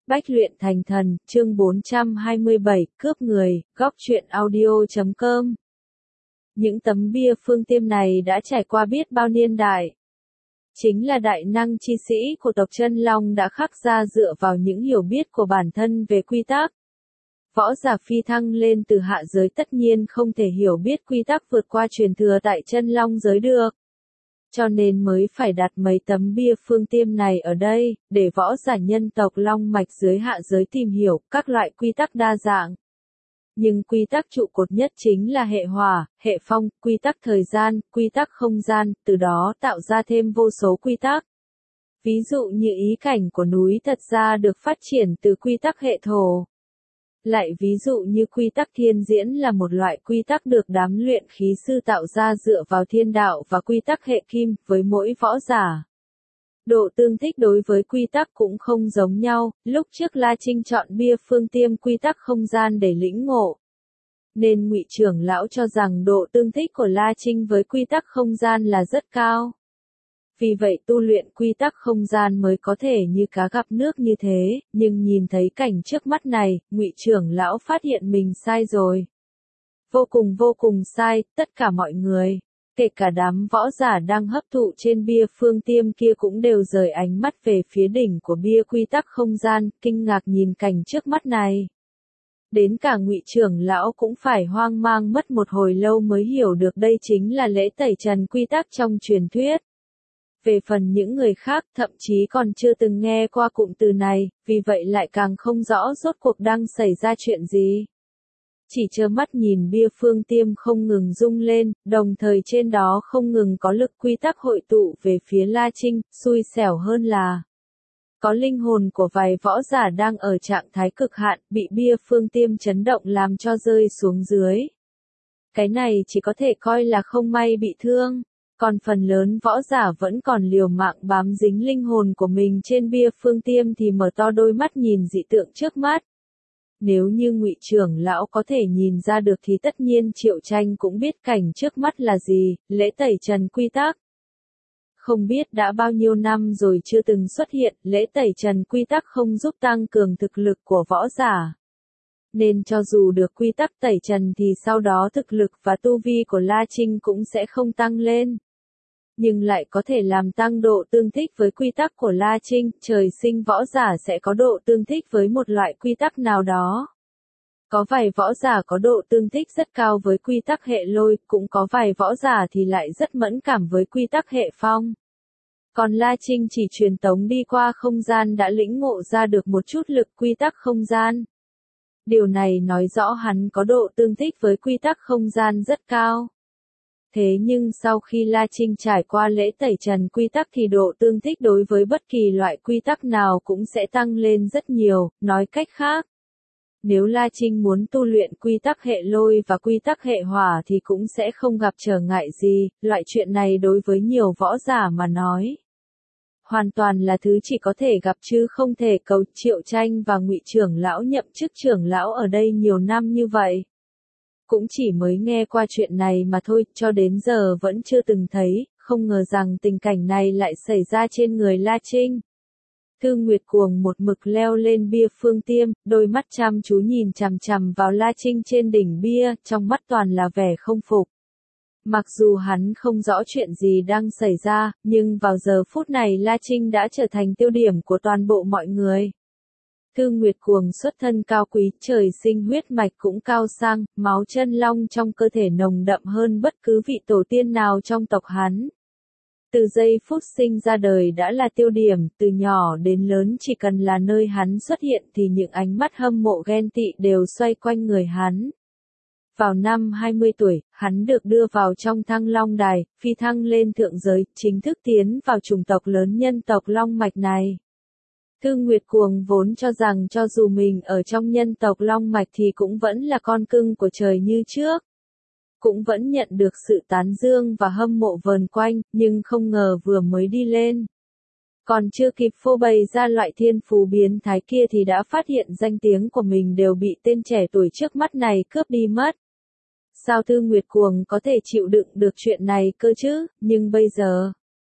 Bách luyện thành thần, chương 427, cướp người, góc truyện audio.com. Những tấm bia phương tiêm này đã trải qua biết bao niên đại. Chính là đại năng chi sĩ của tộc Chân Long đã khắc ra dựa vào những hiểu biết của bản thân về quy tắc. Võ giả phi thăng lên từ hạ giới tất nhiên không thể hiểu biết quy tắc vượt qua truyền thừa tại Chân Long giới được. Cho nên mới phải đặt mấy tấm bia phương tiêm này ở đây, để võ giả nhân tộc Long Mạch dưới hạ giới tìm hiểu các loại quy tắc đa dạng. Nhưng quy tắc trụ cột nhất chính là hệ hỏa, hệ phong, quy tắc thời gian, quy tắc không gian, từ đó tạo ra thêm vô số quy tắc. Ví dụ như ý cảnh của núi thật ra được phát triển từ quy tắc hệ thổ. Lại ví dụ như quy tắc thiên diễn là một loại quy tắc được đám luyện khí sư tạo ra dựa vào thiên đạo và quy tắc hệ kim với mỗi võ giả. Độ tương thích đối với quy tắc cũng không giống nhau, lúc trước La Trinh chọn bia phương tiêm quy tắc không gian để lĩnh ngộ. Nên Ngụy trưởng lão cho rằng độ tương thích của La Trinh với quy tắc không gian là rất cao. Vì vậy tu luyện quy tắc không gian mới có thể như cá gặp nước như thế, nhưng nhìn thấy cảnh trước mắt này, Ngụy trưởng lão phát hiện mình sai rồi. Vô cùng sai, tất cả mọi người, kể cả đám võ giả đang hấp thụ trên bia phương tiêm kia cũng đều rời ánh mắt về phía đỉnh của bia quy tắc không gian, kinh ngạc nhìn cảnh trước mắt này. Đến cả Ngụy trưởng lão cũng phải hoang mang mất một hồi lâu mới hiểu được đây chính là lễ tẩy trần quy tắc trong truyền thuyết. Về phần những người khác thậm chí còn chưa từng nghe qua cụm từ này, vì vậy lại càng không rõ rốt cuộc đang xảy ra chuyện gì. Chỉ trơ mắt nhìn bia phương tiêm không ngừng rung lên, đồng thời trên đó không ngừng có lực quy tắc hội tụ về phía La Trinh, xui xẻo hơn là có linh hồn của vài võ giả đang ở trạng thái cực hạn, bị bia phương tiêm chấn động làm cho rơi xuống dưới. Cái này chỉ có thể coi là không may bị thương. Còn phần lớn võ giả vẫn còn liều mạng bám dính linh hồn của mình trên bia phương tiêm thì mở to đôi mắt nhìn dị tượng trước mắt. Nếu như Ngụy trưởng lão có thể nhìn ra được thì tất nhiên Triệu Tranh cũng biết cảnh trước mắt là gì, lễ tẩy trần quy tắc. Không biết đã bao nhiêu năm rồi chưa từng xuất hiện, lễ tẩy trần quy tắc không giúp tăng cường thực lực của võ giả. Nên cho dù được quy tắc tẩy trần thì sau đó thực lực và tu vi của La Trinh cũng sẽ không tăng lên. Nhưng lại có thể làm tăng độ tương thích với quy tắc của La Trinh, trời sinh võ giả sẽ có độ tương thích với một loại quy tắc nào đó. Có vài võ giả có độ tương thích rất cao với quy tắc hệ lôi, cũng có vài võ giả thì lại rất mẫn cảm với quy tắc hệ phong. Còn La Trinh chỉ truyền tống đi qua không gian đã lĩnh ngộ ra được một chút lực quy tắc không gian. Điều này nói rõ hắn có độ tương thích với quy tắc không gian rất cao. Thế nhưng sau khi La Trinh trải qua lễ tẩy trần quy tắc thì độ tương thích đối với bất kỳ loại quy tắc nào cũng sẽ tăng lên rất nhiều, nói cách khác. Nếu La Trinh muốn tu luyện quy tắc hệ lôi và quy tắc hệ hỏa thì cũng sẽ không gặp trở ngại gì, loại chuyện này đối với nhiều võ giả mà nói. Hoàn toàn là thứ chỉ có thể gặp chứ không thể cầu. Triệu Tranh và Ngụy trưởng lão nhậm chức trưởng lão ở đây nhiều năm như vậy. Cũng chỉ mới nghe qua chuyện này mà thôi, cho đến giờ vẫn chưa từng thấy, không ngờ rằng tình cảnh này lại xảy ra trên người La Trinh. Thư Nguyệt Cuồng một mực leo lên bia phương tiêm, đôi mắt chăm chú nhìn chằm chằm vào La Trinh trên đỉnh bia, trong mắt toàn là vẻ không phục. Mặc dù hắn không rõ chuyện gì đang xảy ra, nhưng vào giờ phút này La Trinh đã trở thành tiêu điểm của toàn bộ mọi người. Thư Nguyệt Cuồng xuất thân cao quý, trời sinh huyết mạch cũng cao sang, máu chân long trong cơ thể nồng đậm hơn bất cứ vị tổ tiên nào trong tộc hắn. Từ giây phút sinh ra đời đã là tiêu điểm, từ nhỏ đến lớn chỉ cần là nơi hắn xuất hiện thì những ánh mắt hâm mộ ghen tị đều xoay quanh người hắn. Vào năm 20 tuổi, hắn được đưa vào trong Thăng Long Đài, phi thăng lên thượng giới, chính thức tiến vào chủng tộc lớn nhân tộc Long Mạch này. Thư Nguyệt Cuồng vốn cho rằng cho dù mình ở trong nhân tộc Long Mạch thì cũng vẫn là con cưng của trời như trước. Cũng vẫn nhận được sự tán dương và hâm mộ vờn quanh, nhưng không ngờ vừa mới đi lên. Còn chưa kịp phô bày ra loại thiên phú biến thái kia thì đã phát hiện danh tiếng của mình đều bị tên trẻ tuổi trước mắt này cướp đi mất. Sao Thư Nguyệt Cuồng có thể chịu đựng được chuyện này cơ chứ, nhưng bây giờ.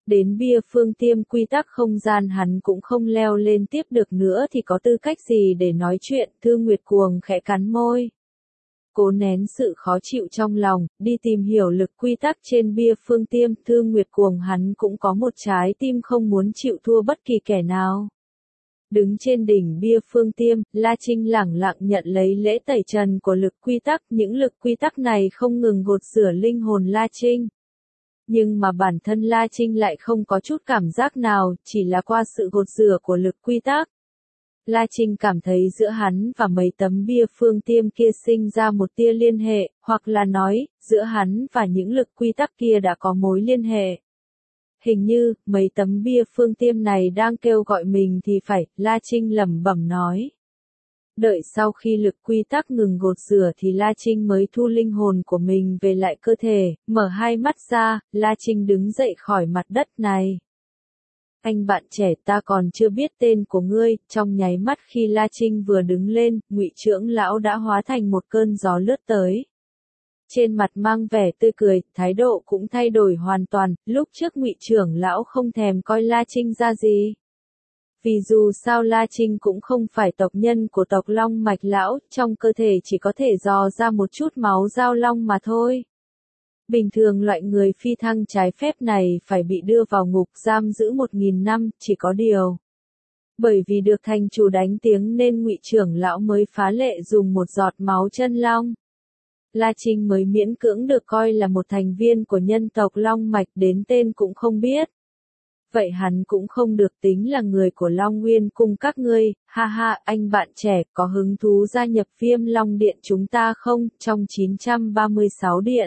Đến bia phương tiêm quy tắc không gian hắn cũng không leo lên tiếp được nữa thì có tư cách gì để nói chuyện, Thương Nguyệt Cuồng khẽ cắn môi. Cố nén sự khó chịu trong lòng, đi tìm hiểu lực quy tắc trên bia phương tiêm, Thương Nguyệt Cuồng hắn cũng có một trái tim không muốn chịu thua bất kỳ kẻ nào. Đứng trên đỉnh bia phương tiêm, La Trinh lẳng lặng nhận lấy lễ tẩy trần của lực quy tắc, những lực quy tắc này không ngừng gột rửa linh hồn La Trinh. Nhưng mà bản thân La Trinh lại không có chút cảm giác nào, chỉ là qua sự gột rửa của lực quy tắc. La Trinh cảm thấy giữa hắn và mấy tấm bia phương tiêm kia sinh ra một tia liên hệ, hoặc là nói, giữa hắn và những lực quy tắc kia đã có mối liên hệ. Hình như, mấy tấm bia phương tiêm này đang kêu gọi mình thì phải, La Trinh lẩm bẩm nói. Đợi sau khi lực quy tắc ngừng gột rửa thì La Trinh mới thu linh hồn của mình về lại cơ thể, mở hai mắt ra, La Trinh đứng dậy khỏi mặt đất này. Anh bạn trẻ, ta còn chưa biết tên của ngươi. Trong nháy mắt khi La Trinh vừa đứng lên, Ngụy trưởng lão đã hóa thành một cơn gió lướt tới. Trên mặt mang vẻ tươi cười, thái độ cũng thay đổi hoàn toàn, lúc trước Ngụy trưởng lão không thèm coi La Trinh ra gì. Vì dù sao La Trinh cũng không phải tộc nhân của tộc Long Mạch lão, trong cơ thể chỉ có thể dò ra một chút máu giao long mà thôi. Bình thường loại người phi thăng trái phép này phải bị đưa vào ngục giam giữ 1000 năm, chỉ có điều. Bởi vì được thành chủ đánh tiếng nên Ngụy trưởng lão mới phá lệ dùng một giọt máu chân long. La Trinh mới miễn cưỡng được coi là một thành viên của nhân tộc Long Mạch, đến tên cũng không biết. Vậy hắn cũng không được tính là người của Long Nguyên cung các ngươi. Ha ha, anh bạn trẻ, có hứng thú gia nhập Viêm Long Điện chúng ta không? Trong 936 điện,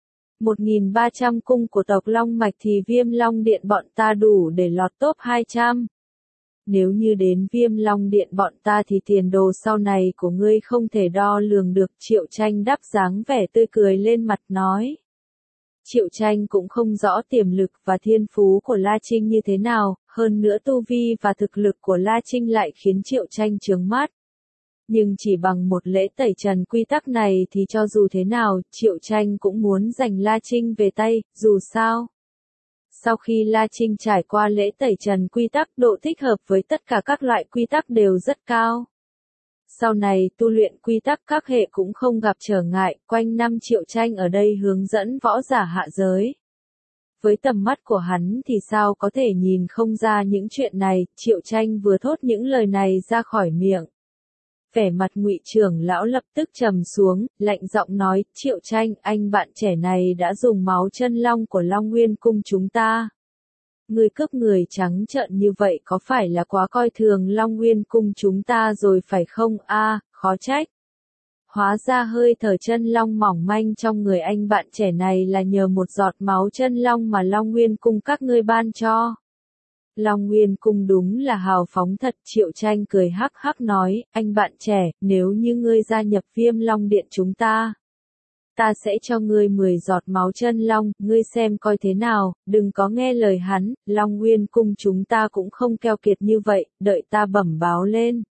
1300 cung của tộc Long Mạch thì Viêm Long Điện bọn ta đủ để lọt top 200. Nếu như đến Viêm Long Điện bọn ta thì tiền đồ sau này của ngươi không thể đo lường được. Triệu Tranh đáp dáng vẻ tươi cười lên mặt nói. Triệu Tranh cũng không rõ tiềm lực và thiên phú của La Trinh như thế nào, hơn nữa tu vi và thực lực của La Trinh lại khiến Triệu Tranh chướng mắt. Nhưng chỉ bằng một lễ tẩy trần quy tắc này thì cho dù thế nào, Triệu Tranh cũng muốn giành La Trinh về tay, dù sao. Sau khi La Trinh trải qua lễ tẩy trần quy tắc, độ thích hợp với tất cả các loại quy tắc đều rất cao. Sau này tu luyện quy tắc các hệ cũng không gặp trở ngại, quanh năm Triệu Tranh ở đây hướng dẫn võ giả hạ giới. Với tầm mắt của hắn thì sao có thể nhìn không ra những chuyện này, Triệu Tranh vừa thốt những lời này ra khỏi miệng. Vẻ mặt Ngụy trưởng lão lập tức trầm xuống, lạnh giọng nói, Triệu Tranh, anh bạn trẻ này đã dùng máu chân long của Long Nguyên cung chúng ta. Người cướp người trắng trợn như vậy có phải là quá coi thường Long Nguyên cung chúng ta rồi phải không? Khó trách. Hóa ra hơi thở chân long mỏng manh trong người anh bạn trẻ này là nhờ một giọt máu chân long mà Long Nguyên cung các ngươi ban cho. Long Nguyên cung đúng là hào phóng thật. Triệu Tranh cười hắc hắc nói, anh bạn trẻ, nếu như ngươi gia nhập Viêm Long Điện chúng ta, ta sẽ cho ngươi 10 giọt máu chân long, ngươi xem coi thế nào. Đừng có nghe lời hắn, Long Nguyên cung chúng ta cũng không keo kiệt như vậy, đợi ta bẩm báo lên.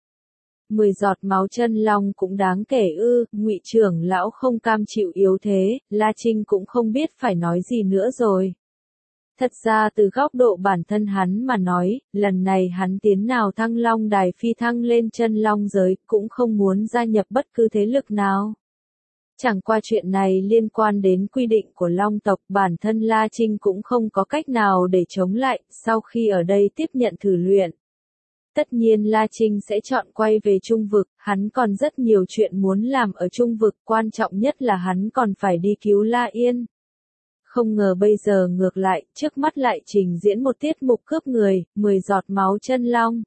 10 giọt máu chân long cũng đáng kể ư? Ngụy trưởng lão không cam chịu yếu thế, La Trinh cũng không biết phải nói gì nữa rồi. Thật ra từ góc độ bản thân hắn mà nói, lần này hắn tiến nào thăng long đài phi thăng lên chân long giới, cũng không muốn gia nhập bất cứ thế lực nào. Chẳng qua chuyện này liên quan đến quy định của Long tộc, bản thân La Trinh cũng không có cách nào để chống lại, sau khi ở đây tiếp nhận thử luyện. Tất nhiên La Trinh sẽ chọn quay về Trung vực, hắn còn rất nhiều chuyện muốn làm ở Trung vực, quan trọng nhất là hắn còn phải đi cứu La Yên. Không ngờ bây giờ ngược lại, trước mắt lại trình diễn một tiết mục cướp người, 10 giọt máu chân long.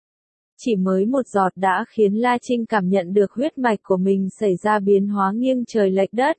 Chỉ mới một giọt đã khiến La Trinh cảm nhận được huyết mạch của mình xảy ra biến hóa nghiêng trời lệch đất.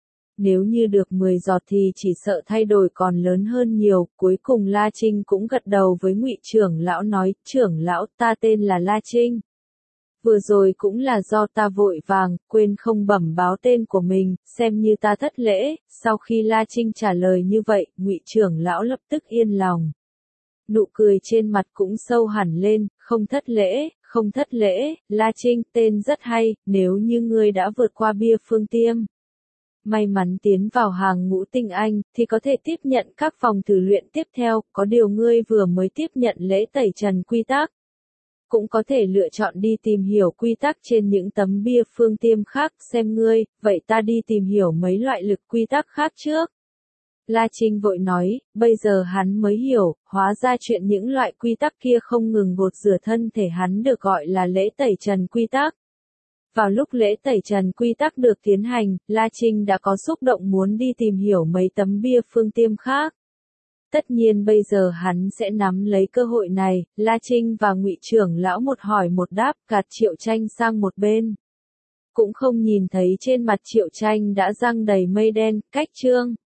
Nếu như được 10 giọt thì chỉ sợ thay đổi còn lớn hơn nhiều. Cuối cùng La Trinh cũng gật đầu với Ngụy trưởng lão nói, trưởng lão, ta tên là La Trinh. Vừa rồi cũng là do ta vội vàng, quên không bẩm báo tên của mình, xem như ta thất lễ. Sau khi La Trinh trả lời như vậy, Ngụy trưởng lão lập tức yên lòng. Nụ cười trên mặt cũng sâu hẳn lên, không thất lễ, không thất lễ, La Trinh, tên rất hay, nếu như ngươi đã vượt qua bia phương tiêm. May mắn tiến vào hàng ngũ tinh anh, thì có thể tiếp nhận các vòng thử luyện tiếp theo, có điều ngươi vừa mới tiếp nhận lễ tẩy trần quy tắc. Cũng có thể lựa chọn đi tìm hiểu quy tắc trên những tấm bia phương tiêm khác, xem ngươi, vậy ta đi tìm hiểu mấy loại lực quy tắc khác trước. La Trinh vội nói, bây giờ hắn mới hiểu, hóa ra chuyện những loại quy tắc kia không ngừng gột rửa thân thể hắn được gọi là lễ tẩy trần quy tắc. Vào lúc lễ tẩy trần quy tắc được tiến hành, La Trinh đã có xúc động muốn đi tìm hiểu mấy tấm bia phương tiêm khác. Tất nhiên bây giờ hắn sẽ nắm lấy cơ hội này, La Trinh và Ngụy trưởng lão một hỏi một đáp, gạt Triệu Tranh sang một bên. Cũng không nhìn thấy trên mặt Triệu Tranh đã răng đầy mây đen, cách chương.